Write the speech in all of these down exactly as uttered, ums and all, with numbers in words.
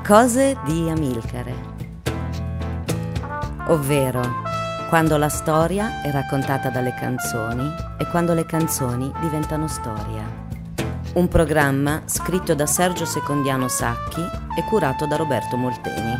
Cose di Amilcare, ovvero quando la storia è raccontata dalle canzoni e quando le canzoni diventano storia. Un programma scritto da Sergio Secondiano Sacchi e curato da Roberto Molteni.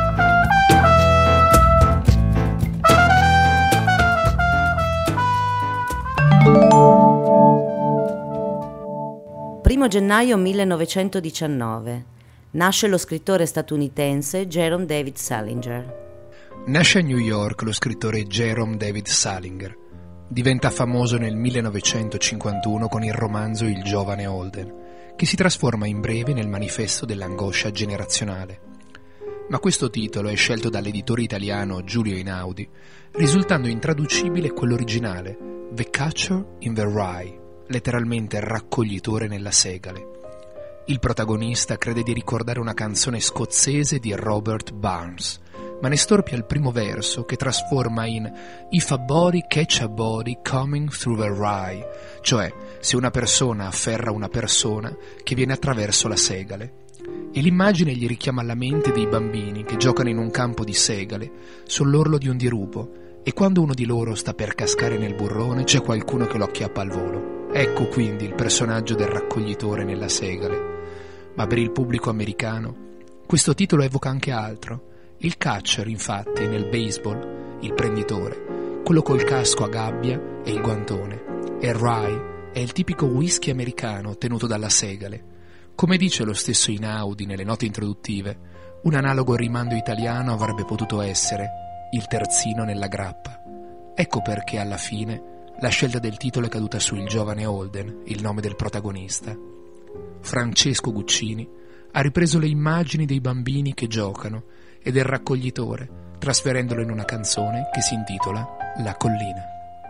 Primo gennaio millenovecentodiciannove. Nasce lo scrittore statunitense Jerome David Salinger. Nasce a New York lo scrittore Jerome David Salinger. Diventa famoso nel millenovecentocinquantuno con il romanzo Il giovane Holden, che si trasforma in breve nel manifesto dell'angoscia generazionale. Ma questo titolo è scelto dall'editore italiano Giulio Einaudi, risultando intraducibile quello originale, The Catcher in the Rye, letteralmente raccoglitore nella segale. Il protagonista crede di ricordare una canzone scozzese di Robert Burns, ma ne storpia il primo verso che trasforma in If a body catch a body coming through the rye, cioè se una persona afferra una persona che viene attraverso la segale. E l'immagine gli richiama alla mente dei bambini che giocano in un campo di segale sull'orlo di un dirupo, e quando uno di loro sta per cascare nel burrone c'è qualcuno che lo acchiappa al volo. Ecco quindi il personaggio del raccoglitore nella segale. Ma per il pubblico americano questo titolo evoca anche altro. Il catcher, infatti, nel baseball, il prenditore, quello col casco a gabbia e il guantone, e rye è il tipico whisky americano tenuto dalla segale. Come dice lo stesso Einaudi nelle note introduttive, un analogo rimando italiano avrebbe potuto essere il terzino nella grappa. Ecco perché alla fine la scelta del titolo è caduta su Il giovane Holden, il nome del protagonista. Francesco Guccini ha ripreso le immagini dei bambini che giocano e del raccoglitore, trasferendolo in una canzone che si intitola La collina.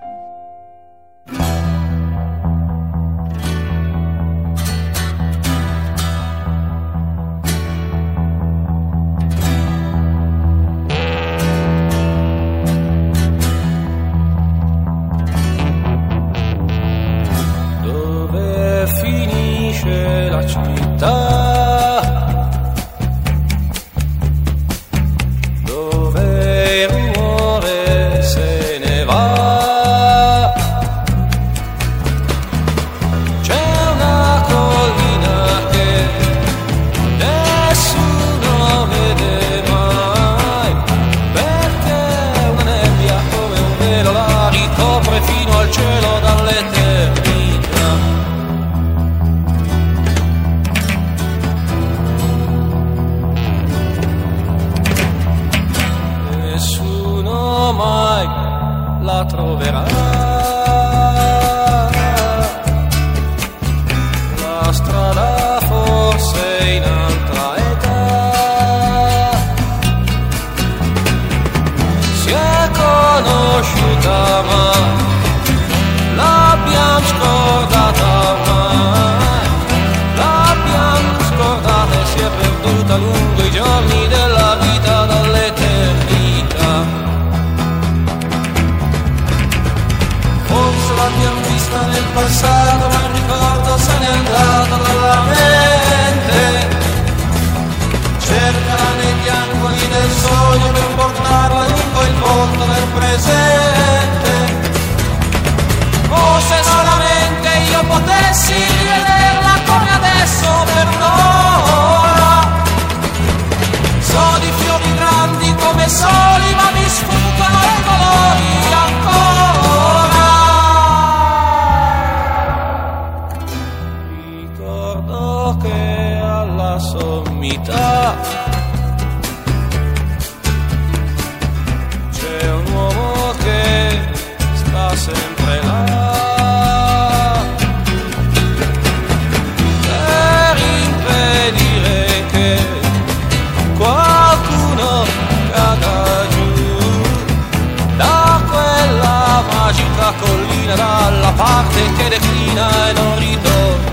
Dove finisce la città? La troverà la strada forse in altra età, si è conosciuta ma l'abbiamo scordata mai, l'abbiamo scordata e si è perduta lungo i giorni della vita dall'eternità. L'abbiamo vista nel passato, ma il ricordo se n'è andato dalla mente. Cercala negli angoli del sogno per portarla lungo il ponte del presente. Oh, se solamente io potessi vederla come adesso per un'ora. So di fiori grandi come soli, ma mi sfuggono i colori ancora. Che alla sommità c'è un uomo che sta sempre là per impedire che qualcuno cada giù da quella magica collina, dalla parte che declina e non ritorna.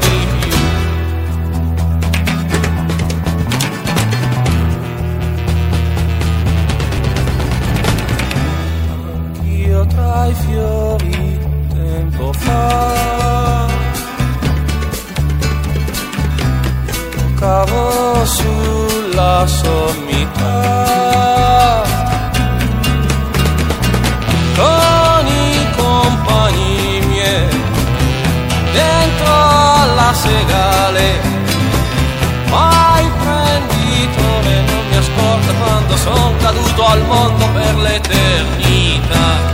Tra i fiori tempo fa giocavo sulla sommità, con i compagni miei dentro alla segale, ma il prenditore non mi ascolta quando son caduto al mondo per l'eternità.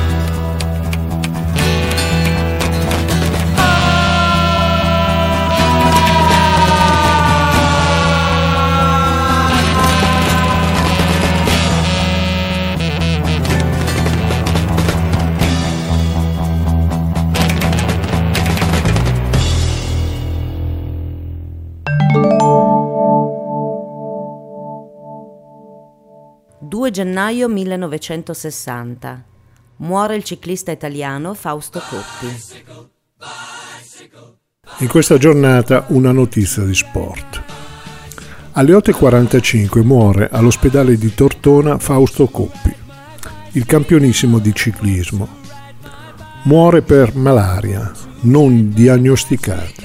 due gennaio millenovecentosessanta. Muore il ciclista italiano Fausto Coppi. In questa giornata una notizia di sport. Alle otto e quarantacinque muore all'ospedale di Tortona Fausto Coppi, il campionissimo di ciclismo. Muore per malaria non diagnosticata,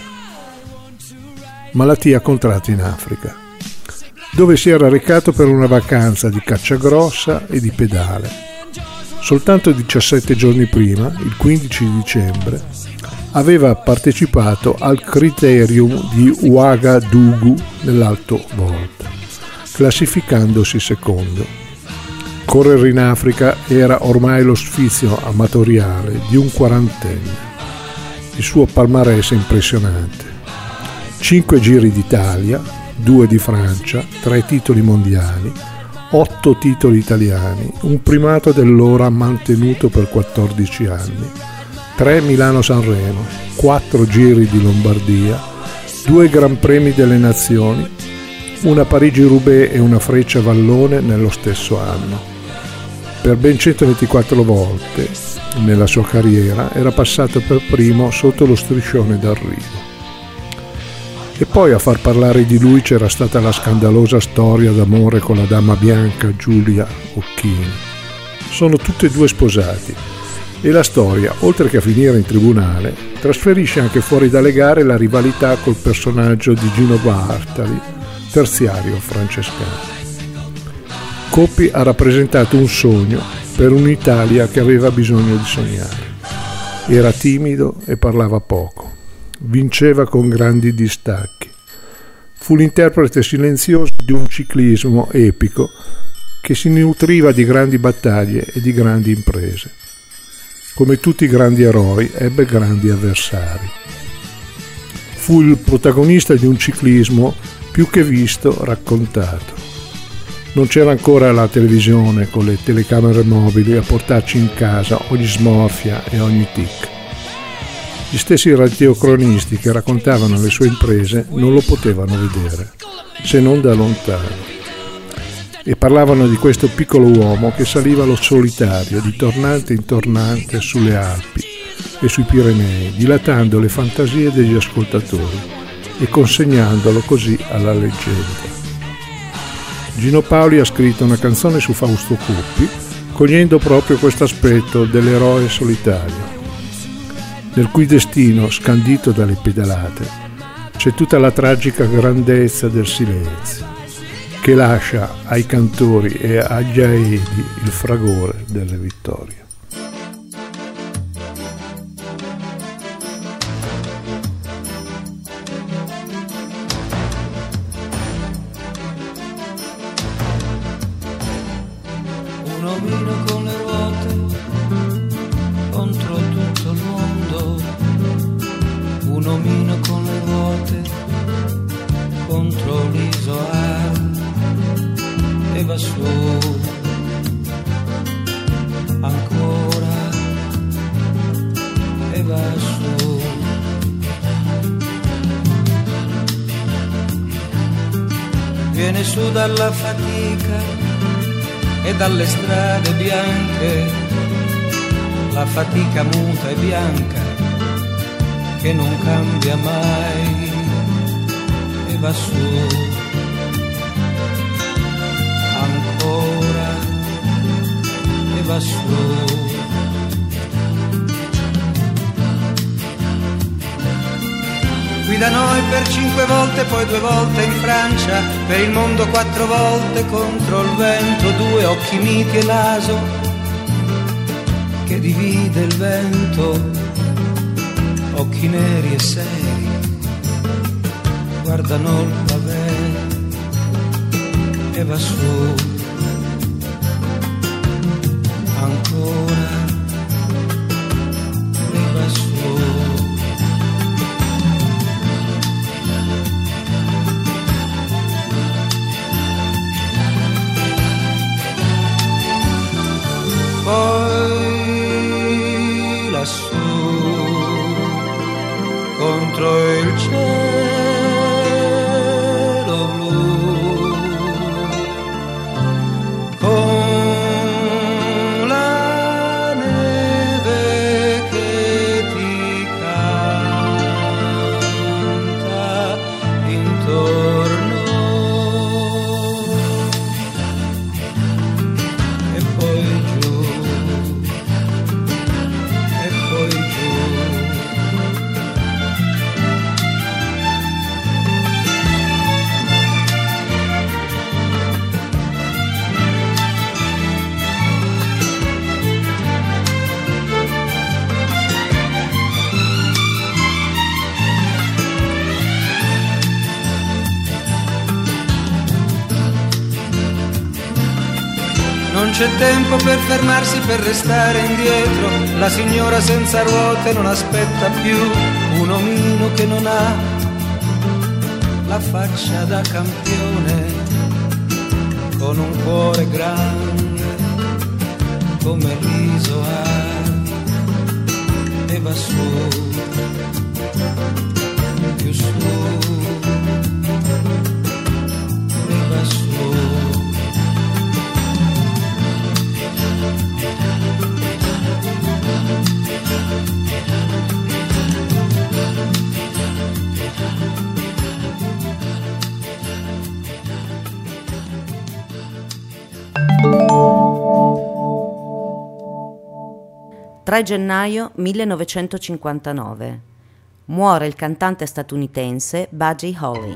malattia contratta in Africa, dove si era recato per una vacanza di cacciagrossa e di pedale. Soltanto diciassette giorni prima, il quindici dicembre, aveva partecipato al Criterium di Ouagadougou nell'Alto Volta, classificandosi secondo. Correre in Africa era ormai lo sfizio amatoriale di un quarantenne. Il suo palmarès è impressionante. Cinque giri d'Italia, due di Francia, tre titoli mondiali, otto titoli italiani, un primato dell'ora mantenuto per quattordici anni, tre Milano-Sanremo, quattro giri di Lombardia, due Gran Premi delle Nazioni, una Parigi-Roubaix e una Freccia-Vallone nello stesso anno. Per ben centoventiquattro volte nella sua carriera era passato per primo sotto lo striscione d'arrivo. E poi a far parlare di lui c'era stata la scandalosa storia d'amore con la dama bianca Giulia Occhini. Sono tutti e due sposati e la storia, oltre che a finire in tribunale, trasferisce anche fuori dalle gare la rivalità col personaggio di Gino Bartali, terziario francescano. Coppi ha rappresentato un sogno per un'Italia che aveva bisogno di sognare. Era timido e parlava poco. Vinceva con grandi distacchi. Fu l'interprete silenzioso di un ciclismo epico che si nutriva di grandi battaglie e di grandi imprese. Come tutti i grandi eroi, ebbe grandi avversari. Fu il protagonista di un ciclismo più che visto, raccontato. Non c'era ancora la televisione con le telecamere mobili a portarci in casa ogni smorfia e ogni tic. Gli stessi radiocronisti che raccontavano le sue imprese non lo potevano vedere, se non da lontano. E parlavano di questo piccolo uomo che saliva lo solitario, di tornante in tornante, sulle Alpi e sui Pirenei, dilatando le fantasie degli ascoltatori e consegnandolo così alla leggenda. Gino Paoli ha scritto una canzone su Fausto Coppi, cogliendo proprio questo aspetto dell'eroe solitario, nel cui destino, scandito dalle pedalate, c'è tutta la tragica grandezza del silenzio, che lascia ai cantori e agli aedi il fragore delle vittorie. Un omino con le ruote contro tutto il mondo, un omino con le ruote contro l'isola e va su ancora e va su. Viene su dalla fatica e dalle strade bianche, la fatica muta e bianca che non cambia mai e va su ancora e va su. Qui da noi per cinque volte, poi due volte in Francia, per il mondo quattro volte contro il vento, due occhi miti e l'aso che divide il vento, occhi neri e seri, guardano il pavè e va su ancora e va su. Poi lassù contro il cielo blu, con la neve che ti canta intorno. E poi giù, e poi giù. Non c'è tempo per fermarsi, per restare indietro. La signora senza ruote non aspetta più un omino che non ha la faccia da campione, con un cuore grande come riso ha, e va su, più su, e va su. tre gennaio millenovecentocinquantanove. Muore il cantante statunitense Buddy Holly.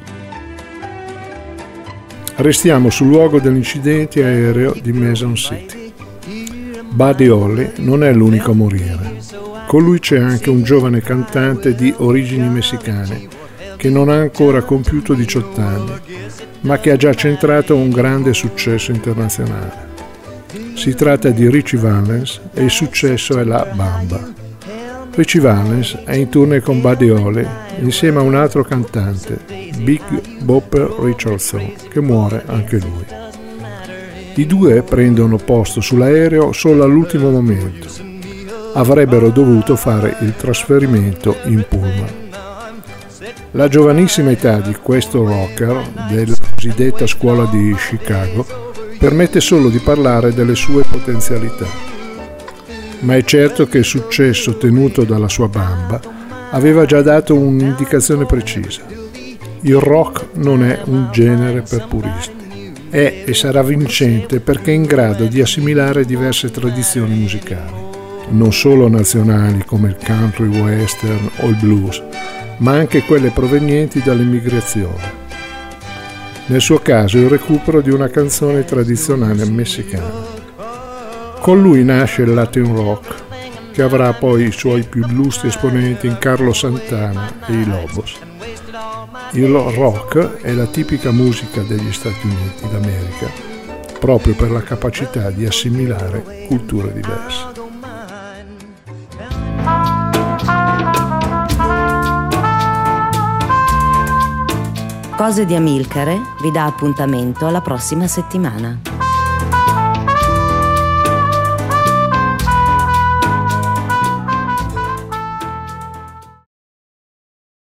Restiamo sul luogo dell'incidente aereo di Mason City. Buddy Holly non è l'unico a morire. Con lui c'è anche un giovane cantante di origini messicane che non ha ancora compiuto diciotto anni, ma che ha già centrato un grande successo internazionale. Si tratta di Ritchie Valens e il successo è La Bamba. Ritchie Valens è in tournée con Buddy Holly insieme a un altro cantante, Big Bopper Richardson, che muore anche lui. I due prendono posto sull'aereo solo all'ultimo momento. Avrebbero dovuto fare il trasferimento in pullman. La giovanissima età di questo rocker della cosiddetta scuola di Chicago permette solo di parlare delle sue potenzialità, ma è certo che il successo ottenuto dalla sua Bamba aveva già dato un'indicazione precisa. Il rock non è un genere per puristi, è e sarà vincente perché è in grado di assimilare diverse tradizioni musicali, non solo nazionali come il country western o il blues, ma anche quelle provenienti dall'immigrazione. Nel suo caso il recupero di una canzone tradizionale messicana. Con lui nasce il Latin rock, che avrà poi i suoi più illustri esponenti in Carlos Santana e i Lobos. Il rock è la tipica musica degli Stati Uniti d'America, proprio per la capacità di assimilare culture diverse. Cose di Amilcare vi dà appuntamento alla prossima settimana.